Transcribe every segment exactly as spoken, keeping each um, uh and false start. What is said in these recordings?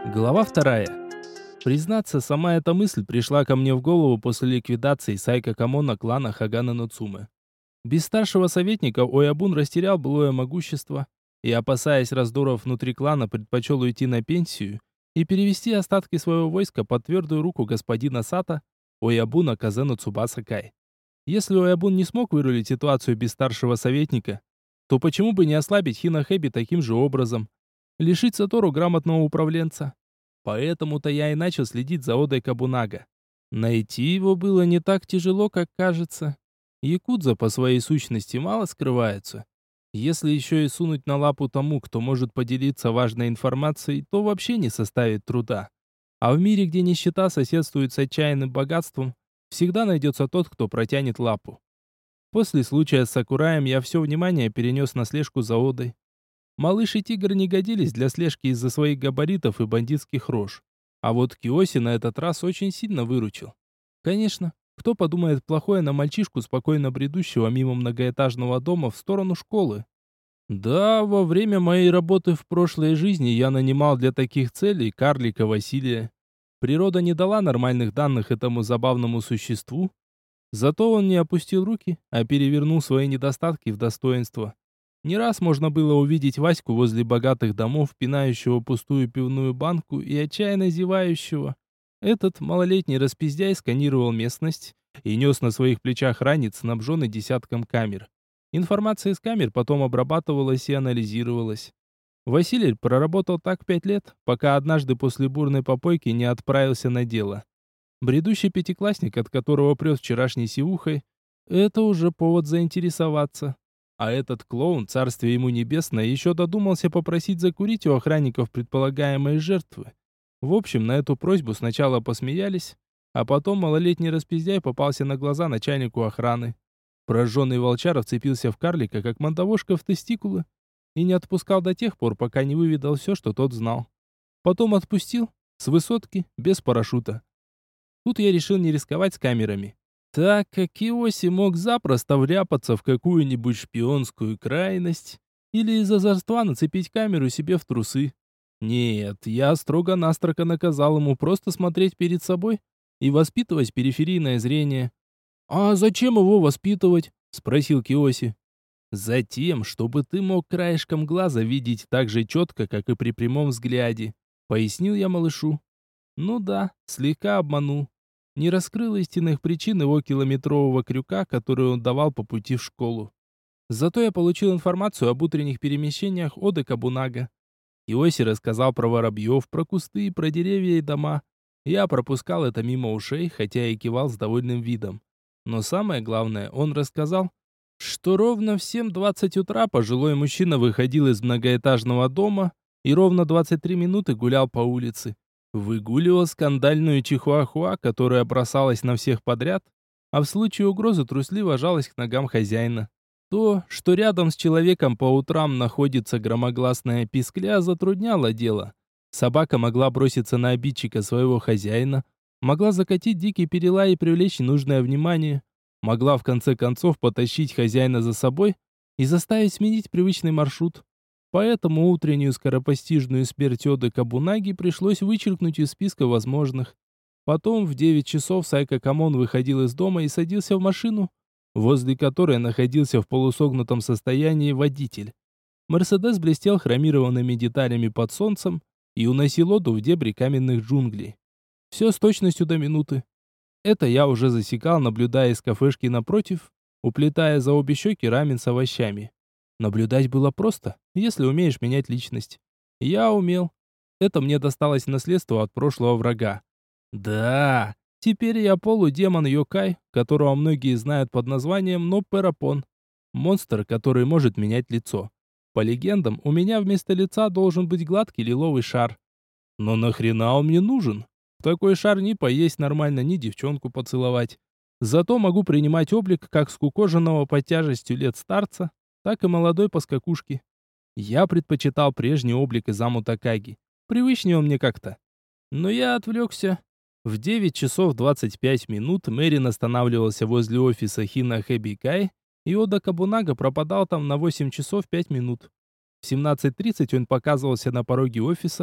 Глава вторая. Признаться, сама эта мысль пришла ко мне в голову после ликвидации Сайка Камона клана Хагана Нацумэ. Без старшего советника Оябун растерял былое могущество и, опасаясь раздоров внутри клана, предпочел уйти на пенсию и перевести остатки своего войска под твердую руку господина Сата Оябуна Казену Цубаса Кай. Если Оябун не смог вырулить ситуацию без старшего советника, то почему бы не ослабить Хинахэби таким же образом? Лишить Сатору грамотного управленца. Поэтому-то я и начал следить за Одой Кабунага. Найти его было не так тяжело, как кажется. Якудза по своей сущности мало скрываются. Если еще и сунуть на лапу тому, кто может поделиться важной информацией, то вообще не составит труда. А в мире, где нищета соседствует с отчаянным богатством, всегда найдется тот, кто протянет лапу. После случая с Сакураем я все внимание перенес на слежку за Одой. Малыш и тигр не годились для слежки из-за своих габаритов и бандитских рож. А вот Киоси на этот раз очень сильно выручил. Конечно, кто подумает плохое на мальчишку, спокойно бредущего мимо многоэтажного дома в сторону школы? Да, во время моей работы в прошлой жизни я нанимал для таких целей карлика Василия. Природа не дала нормальных данных этому забавному существу. Зато он не опустил руки, а перевернул свои недостатки в достоинство. Не раз можно было увидеть Ваську возле богатых домов, пинающего пустую пивную банку и отчаянно зевающего. Этот малолетний распиздяй сканировал местность и нес на своих плечах ранец, снабженный десятком камер. Информация из камер потом обрабатывалась и анализировалась. Василий проработал так пять лет, пока однажды после бурной попойки не отправился на дело. Бредущий пятиклассник, от которого прет вчерашней сивухой, это уже повод заинтересоваться. А этот клоун, царствие ему небесное, еще додумался попросить закурить у охранников предполагаемой жертвы. В общем, на эту просьбу сначала посмеялись, а потом малолетний распиздяй попался на глаза начальнику охраны. Прожженный волчара вцепился в карлика, как мандавошка в тестикулы, и не отпускал до тех пор, пока не выведал все, что тот знал. Потом отпустил, с высотки, без парашюта. Тут я решил не рисковать с камерами, так как Киоси мог запросто вляпаться в какую-нибудь шпионскую крайность или из озорства нацепить камеру себе в трусы. Нет, я строго-настрого наказал ему просто смотреть перед собой и воспитывать периферийное зрение. «А зачем его воспитывать?» — спросил Киоси. «Затем, чтобы ты мог краешком глаза видеть так же четко, как и при прямом взгляде», — пояснил я малышу. Ну да, слегка обманул. Не раскрыл истинных причин его километрового крюка, который он давал по пути в школу. Зато я получил информацию об утренних перемещениях Оды Кабунага. Иоси рассказал про воробьев, про кусты, про деревья и дома. Я пропускал это мимо ушей, хотя и кивал с довольным видом. Но самое главное, он рассказал, что ровно в семь двадцать утра пожилой мужчина выходил из многоэтажного дома и ровно двадцать три минуты гулял по улице. Выгуливал скандальную чихуахуа, которая бросалась на всех подряд, а в случае угрозы трусливо жалась к ногам хозяина. То, что рядом с человеком по утрам находится громогласная пискля, затрудняло дело. Собака могла броситься на обидчика своего хозяина, могла закатить дикий перелай и привлечь ненужное внимание, могла в конце концов потащить хозяина за собой и заставить сменить привычный маршрут. Поэтому утреннюю скоропостижную смерть Оды Кабунаги пришлось вычеркнуть из списка возможных. Потом в девять часов Сайка Камон выходил из дома и садился в машину, возле которой находился в полусогнутом состоянии водитель. Мерседес блестел хромированными деталями под солнцем и уносил Оду в дебри каменных джунглей. Все с точностью до минуты. Это я уже засекал, наблюдая из кафешки напротив, уплетая за обе щеки рамен с овощами. Наблюдать было просто, если умеешь менять личность. Я умел. Это мне досталось в наследство от прошлого врага. Да, теперь я полудемон Йокай, которого многие знают под названием Нопперапон. Монстр, который может менять лицо. По легендам, у меня вместо лица должен быть гладкий лиловый шар. Но нахрена он мне нужен? В такой шар ни поесть нормально, ни девчонку поцеловать. Зато могу принимать облик как скукоженного под тяжестью лет старца, так и молодой поскакушки. Я предпочитал прежний облик Изаму Такаги. Привычнее он мне как-то. Но я отвлекся. В девять часов двадцать пять минут Мэрин останавливался возле офиса Хинахэби Кай, и Ода Кабунага пропадал там на восемь часов пять минут. В семнадцать тридцать он показывался на пороге офиса,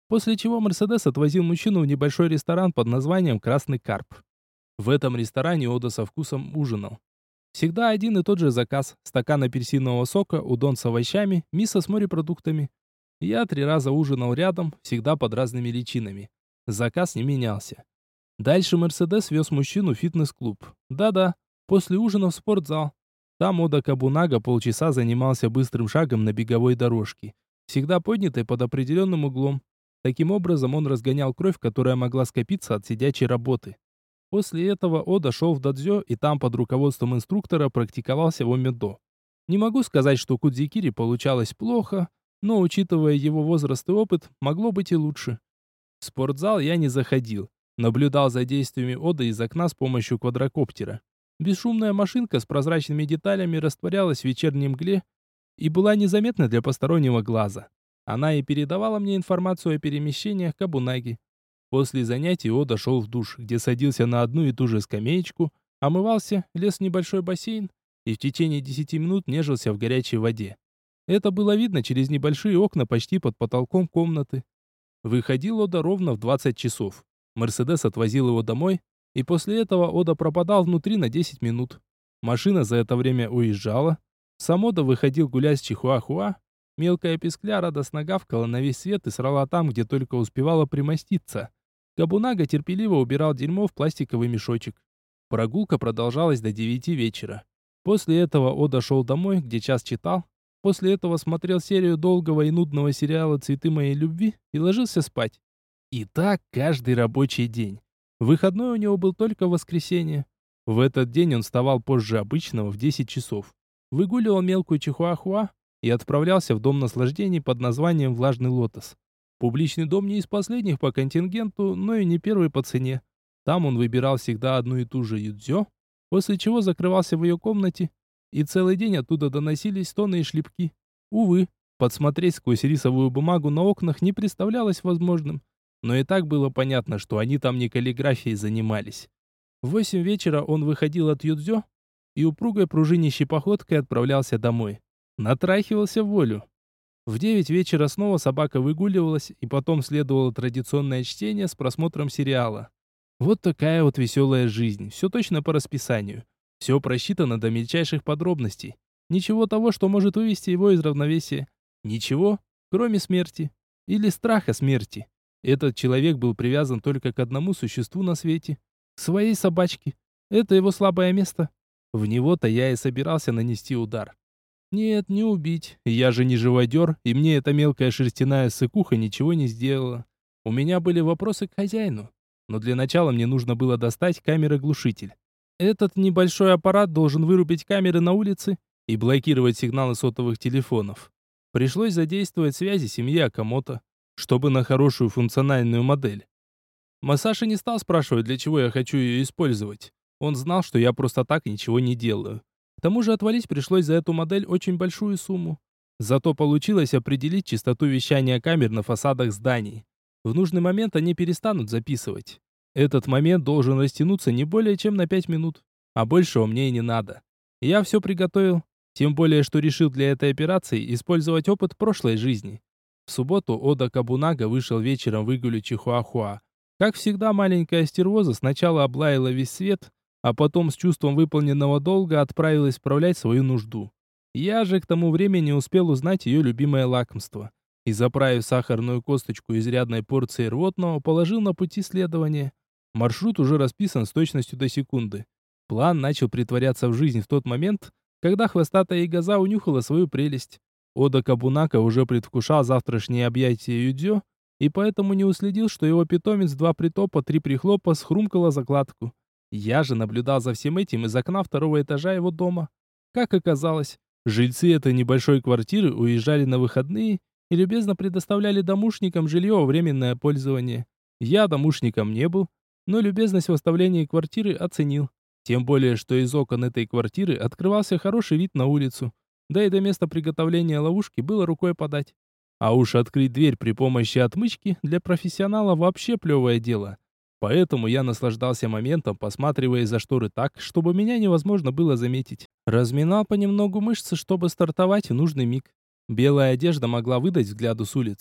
После чего Мерседес отвозил мужчину в небольшой ресторан под названием «Красный карп». В этом ресторане Ода со вкусом ужинал. Всегда один и тот же заказ: стакан апельсинового сока, удон с овощами, мисо с морепродуктами. Я три раза ужинал рядом, всегда под разными личинами. Заказ не менялся. Дальше Мерседес вез мужчину в фитнес-клуб. Да-да, после ужина в спортзал. Там Ода Кабунага полчаса занимался быстрым шагом на беговой дорожке, всегда поднятой под определенным углом. Таким образом он разгонял кровь, которая могла скопиться от сидячей работы. После этого Ода шел в дадзё и там под руководством инструктора практиковался в омедо. Не могу сказать, что кудзикири получалось плохо, но, учитывая его возраст и опыт, могло быть и лучше. В спортзал я не заходил. Наблюдал за действиями Ода из окна с помощью квадрокоптера. Бесшумная машинка с прозрачными деталями растворялась в вечерней мгле и была незаметна для постороннего глаза. Она и передавала мне информацию о перемещениях Кабунаги. После занятий Ода шел в душ, где садился на одну и ту же скамеечку, омывался, лез в небольшой бассейн и в течение десяти минут нежился в горячей воде. Это было видно через небольшие окна почти под потолком комнаты. Выходил Ода ровно в двадцать часов. Мерседес отвозил его домой, и после этого Ода пропадал внутри на десять минут. Машина за это время уезжала. Сам Ода выходил гулять с Чихуахуа. Мелкая пискля радостно гавкала на весь свет и срала там, где только успевала примоститься. Кабунага терпеливо убирал дерьмо в пластиковый мешочек. Прогулка продолжалась до девяти вечера. После этого Ода шел домой, где час читал. После этого смотрел серию долгого и нудного сериала «Цветы моей любви» и ложился спать. И так каждый рабочий день. Выходной у него был только в воскресенье. В этот день он вставал позже обычного в десять часов. Выгуливал мелкую чихуахуа и отправлялся в дом наслаждений под названием «Влажный лотос». Публичный дом не из последних по контингенту, но и не первый по цене. Там он выбирал всегда одну и ту же юдзё, после чего закрывался в ее комнате, и целый день оттуда доносились стоны и шлепки. Увы, подсмотреть сквозь рисовую бумагу на окнах не представлялось возможным, но и так было понятно, что они там не каллиграфией занимались. В восемь вечера он выходил от юдзё и упругой пружинищей походкой отправлялся домой. Натрахивался в волю. В девять вечера снова собака выгуливалась, и потом следовало традиционное чтение с просмотром сериала. Вот такая вот веселая жизнь, все точно по расписанию. Все просчитано до мельчайших подробностей. Ничего того, что может вывести его из равновесия. Ничего, кроме смерти. Или страха смерти. Этот человек был привязан только к одному существу на свете. К своей собачке. Это его слабое место. В него-то я и собирался нанести удар. Нет, не убить. Я же не живодер, и мне эта мелкая шерстяная сыкуха ничего не сделала. У меня были вопросы к хозяину. Но для начала мне нужно было достать камеры-глушитель. Этот небольшой аппарат должен вырубить камеры на улице и блокировать сигналы сотовых телефонов. Пришлось задействовать связи семьи Акамото, чтобы на хорошую функциональную модель. Масаши не стал спрашивать, для чего я хочу ее использовать. Он знал, что я просто так ничего не делаю. К тому же отвалить пришлось за эту модель очень большую сумму. Зато получилось определить частоту вещания камер на фасадах зданий. В нужный момент они перестанут записывать. Этот момент должен растянуться не более чем на пять минут. А большего мне и не надо. Я все приготовил. Тем более, что решил для этой операции использовать опыт прошлой жизни. В субботу Ода Кабунага вышел вечером выгулять Чихуахуа. Как всегда, маленькая стервоза сначала облаяла весь свет, а потом с чувством выполненного долга отправилась справлять свою нужду. Я же к тому времени успел узнать ее любимое лакомство. И, заправив сахарную косточку изрядной порцией рвотного, положил на пути следования. Маршрут уже расписан с точностью до секунды. План начал притворяться в жизнь в тот момент, когда хвостатая ягоза унюхала свою прелесть. Ода Кабунака уже предвкушал завтрашнее объятие юдзё, и поэтому не уследил, что его питомец два притопа, три прихлопа схрумкала закладку. Я же наблюдал за всем этим из окна второго этажа его дома. Как оказалось, жильцы этой небольшой квартиры уезжали на выходные и любезно предоставляли домушникам жилье во временное пользование. Я домушником не был, но любезность в оставлении квартиры оценил. Тем более, что из окон этой квартиры открывался хороший вид на улицу. Да и до места приготовления ловушки было рукой подать. А уж открыть дверь при помощи отмычки для профессионала вообще плевое дело. Поэтому я наслаждался моментом, посматривая из-за шторы так, чтобы меня невозможно было заметить. Разминал понемногу мышцы, чтобы стартовать в нужный миг. Белая одежда могла выдать взгляду с улицы,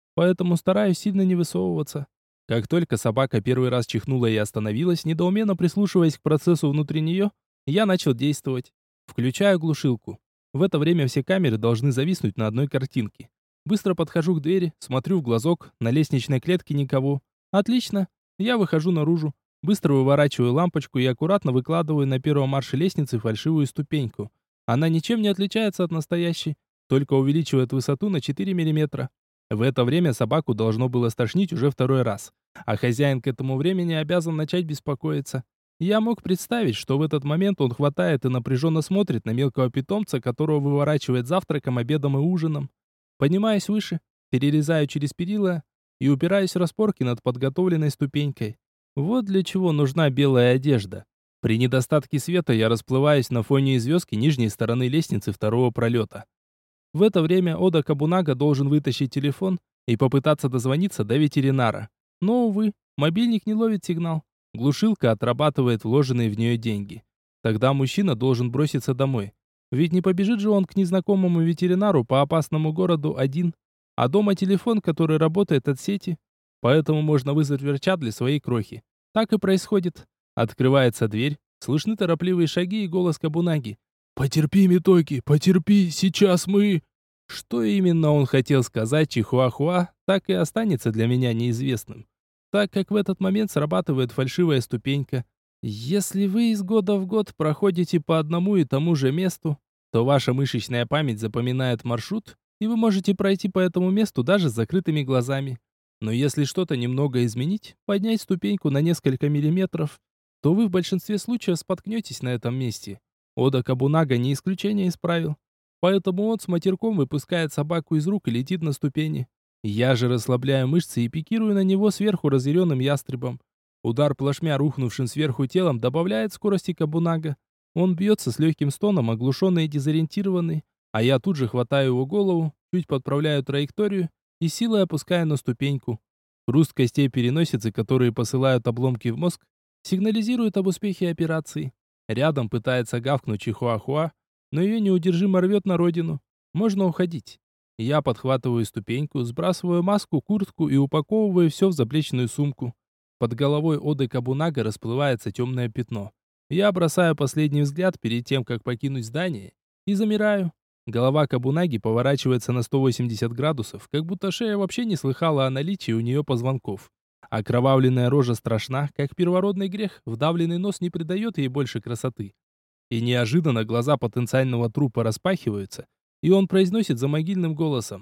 поэтому стараюсь сильно не высовываться. Как только собака первый раз чихнула и остановилась, недоуменно прислушиваясь к процессу внутри нее, я начал действовать. Включаю глушилку. В это время все камеры должны зависнуть на одной картинке. Быстро подхожу к двери, смотрю в глазок, на лестничной клетке никого. Отлично. Я выхожу наружу, быстро выворачиваю лампочку и аккуратно выкладываю на первом марше лестницы фальшивую ступеньку. Она ничем не отличается от настоящей, только увеличивает высоту на четыре миллиметра. В это время собаку должно было стошнить уже второй раз, а хозяин к этому времени обязан начать беспокоиться. Я мог представить, что в этот момент он хватает и напряженно смотрит на мелкого питомца, которого выворачивает завтраком, обедом и ужином. Поднимаюсь выше, перелезаю через перила и упираюсь в распорки над подготовленной ступенькой. Вот для чего нужна белая одежда. При недостатке света я расплываюсь на фоне звездки нижней стороны лестницы второго пролета. В это время Ода Кабунага должен вытащить телефон и попытаться дозвониться до ветеринара. Но, увы, мобильник не ловит сигнал. Глушилка отрабатывает вложенные в нее деньги. Тогда мужчина должен броситься домой. Ведь не побежит же он к незнакомому ветеринару по опасному городу один. А дома телефон, который работает от сети. Поэтому можно вызвать врача для своей крохи. Так и происходит. Открывается дверь, слышны торопливые шаги и голос Кабунаги. «Потерпи, Митоки, потерпи, сейчас мы...» Что именно он хотел сказать Чихуахуа, так и останется для меня неизвестным, так как в этот момент срабатывает фальшивая ступенька. Если вы из года в год проходите по одному и тому же месту, то ваша мышечная память запоминает маршрут, и вы можете пройти по этому месту даже с закрытыми глазами. Но если что-то немного изменить, поднять ступеньку на несколько миллиметров, то вы в большинстве случаев споткнетесь на этом месте. Ода Кабунага не исключение из правил. Поэтому он с матерком выпускает собаку из рук и летит на ступени. Я же расслабляю мышцы и пикирую на него сверху разъяренным ястребом. Удар плашмя рухнувшим сверху телом добавляет скорости Кабунага. Он бьется с легким стоном, оглушенный и дезориентированный, а я тут же хватаю его голову, чуть подправляю траекторию и силой опускаю на ступеньку. Хруст костей переносицы, которые посылают обломки в мозг, сигнализирует об успехе операции. Рядом пытается гавкнуть Чихуахуа, но ее неудержимо рвет на родину. Можно уходить. Я подхватываю ступеньку, сбрасываю маску, куртку и упаковываю все в заплечную сумку. Под головой Оды Кабунага расплывается темное пятно. Я бросаю последний взгляд перед тем, как покинуть здание, и замираю. Голова Кабунаги поворачивается на сто восемьдесят градусов, как будто шея вообще не слыхала о наличии у нее позвонков. Окровавленная рожа страшна, как первородный грех, вдавленный нос не придает ей больше красоты. И неожиданно глаза потенциального трупа распахиваются, и он произносит замогильным голосом: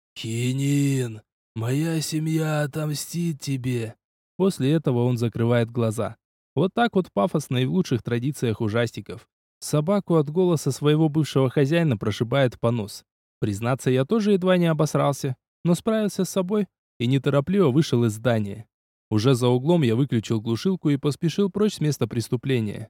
«Хинин, моя семья отомстит тебе». После этого он закрывает глаза. Вот так вот пафосно и в лучших традициях ужастиков. Собаку от голоса своего бывшего хозяина прошибает понос. Признаться, я тоже едва не обосрался, но справился с собой и неторопливо вышел из здания. Уже за углом я выключил глушилку и поспешил прочь с места преступления.